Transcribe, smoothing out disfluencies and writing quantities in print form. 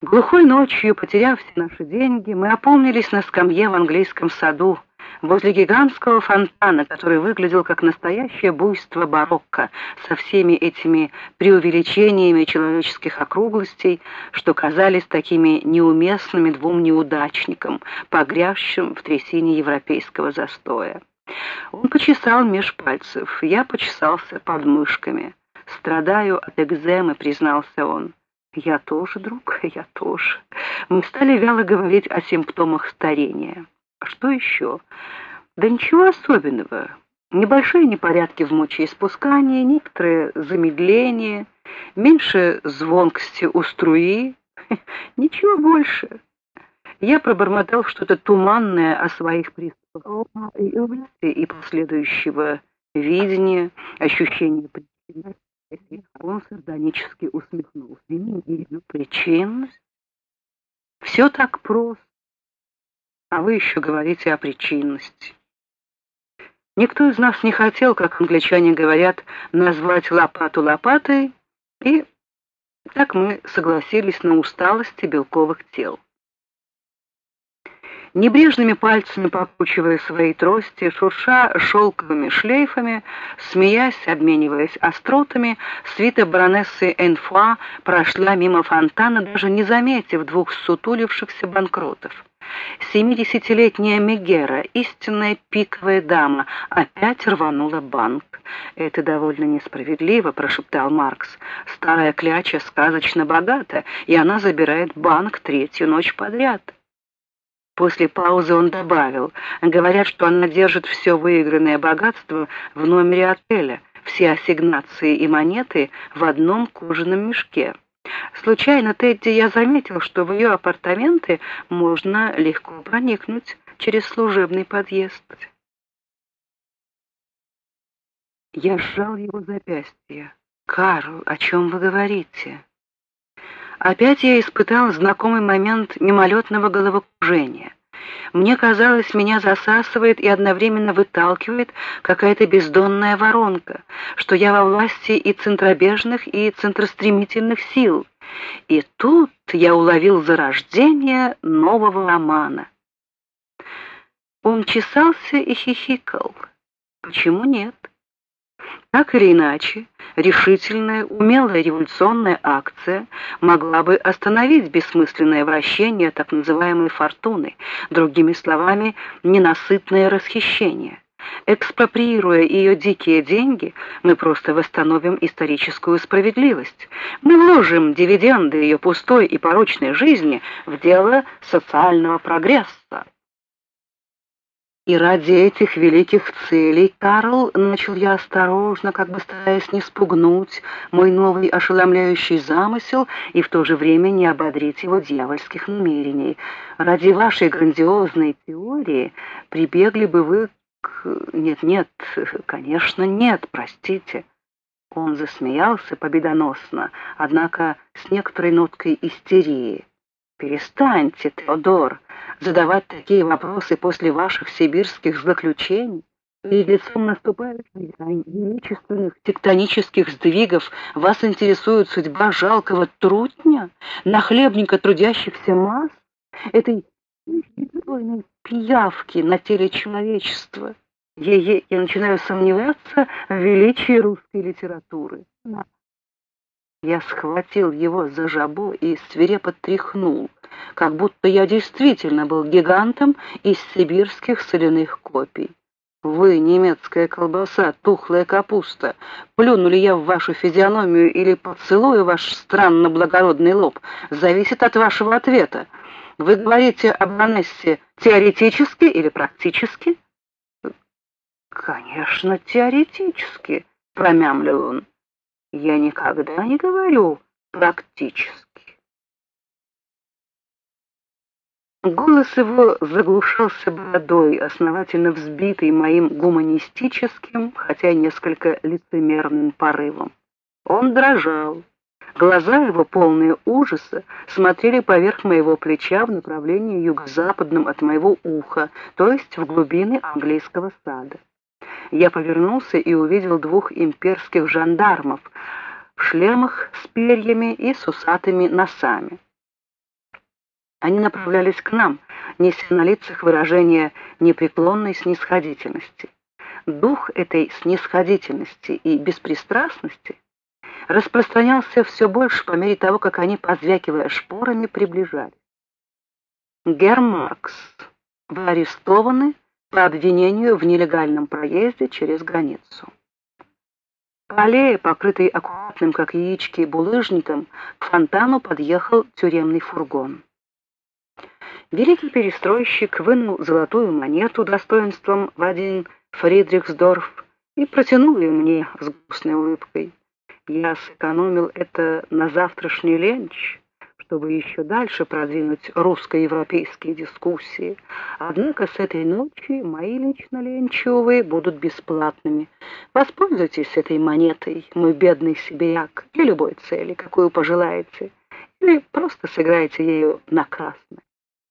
Глухой ночью, потеряв все наши деньги, мы опомнились на скамье в английском саду, возле гигантского фонтана, который выглядел как настоящее буйство барокко, со всеми этими преувеличениями человеческих округлостей, что казались такими неуместными двум неудачникам, погрязшим в трясине европейского застоя. Он почесал меж пальцев, я почесался под мышками. «Страдаю от экземы», — признался он. «Я тоже, друг, я тоже». Мы стали вяло говорить о симптомах старения. А что еще? Да ничего особенного. Небольшие непорядки в мочеиспускании, некоторые замедления, меньше звонкости у струи. Ничего больше. Я пробормотал что-то туманное о своих приступах и последующего видения, ощущения причинности. Он сардонически усмехнулся. Причинность? Все так просто. А вы еще говорите о причинности. Никто из нас не хотел, как англичане говорят, назвать лопату лопатой, и так мы согласились на усталости белковых тел. Небрежными пальцами покручивая свои трости, шурша шелковыми шлейфами, смеясь, обмениваясь остротами, свита баронессы Энфуа прошла мимо фонтана, даже не заметив двух ссутулившихся банкротов. 70-летняя Мегера, истинная пиковая дама, опять рванула банк. «Это довольно несправедливо», — прошептал Маркс. «Старая кляча сказочно богата, и она забирает банк третью ночь подряд». После паузы он добавил: «Говорят, что она держит все выигранное богатство в номере отеля, все ассигнации и монеты в одном кожаном мешке. Случайно, Тедди, я заметил, что в ее апартаменты можно легко проникнуть через служебный подъезд». Я сжал его запястье. «Карл, о чем вы говорите?» Опять я испытал знакомый момент мимолетного головокружения. Мне казалось, меня засасывает и одновременно выталкивает какая-то бездонная воронка, что я во власти и центробежных, и центростремительных сил. И тут я уловил зарождение нового романа. Он чесался и хихикал. Почему нет? Так или иначе, решительная, умелая революционная акция могла бы остановить бессмысленное вращение так называемой фортуны, другими словами, ненасытное расхищение. Экспроприируя ее дикие деньги, мы просто восстановим историческую справедливость. Мы вложим дивиденды ее пустой и порочной жизни в дело социального прогресса. И ради этих великих целей, Карл, начал я осторожно, как бы стараясь не спугнуть мой новый ошеломляющий замысел и в то же время не ободрить его дьявольских намерений. Ради вашей грандиозной теории прибегли бы вы к... Нет, конечно, нет, простите. Он засмеялся победоносно, однако с некоторой ноткой истерии. «Перестаньте, Теодор, задавать такие вопросы после ваших сибирских злоключений. Перед лицом наступающих величественных тектонических сдвигов вас интересует судьба жалкого трутня, нахлебника трудящихся масс, этой беспокойной пиявки на теле человечества. Я начинаю сомневаться в величии русской литературы». Я схватил его за жабо и свирепо тряхнул, как будто я действительно был гигантом из сибирских соляных копий. Вы, немецкая колбаса, тухлая капуста, плюнули я в вашу физиономию или поцелую ваш странно благородный лоб, зависит от вашего ответа. Вы говорите об Анессе теоретически или практически? Конечно, теоретически, промямлил он. Я никогда не говорю практически. Голос его заглушался бородой, основательно взбитый моим гуманистическим, хотя несколько лицемерным порывом. Он дрожал. Глаза его, полные ужаса, смотрели поверх моего плеча в направлении юго-западном от моего уха, то есть в глубины английского сада. Я повернулся и увидел двух имперских жандармов в шлемах с перьями и с усатыми носами. Они направлялись к нам, неся на лицах выражение непреклонной снисходительности. Дух этой снисходительности и беспристрастности распространялся все больше по мере того, как они, позвякивая шпорами, приближались. «Герр Маркс, вы арестованы по обвинению в нелегальном проезде через границу». По аллее, покрытой аккуратным, как яички, булыжником, к фонтану подъехал тюремный фургон. Великий перестройщик вынул золотую монету достоинством в 1 Фридрихсдорф и протянул ее мне с грустной улыбкой. Я сэкономил это на завтрашний ленч, чтобы еще дальше продвинуть русско-европейские дискуссии. Однако с этой ночи мои лично ленчи, увы, будут бесплатными. Воспользуйтесь этой монетой, мой бедный сибиряк, для любой цели, какую пожелаете, или просто сыграйте ею на красный.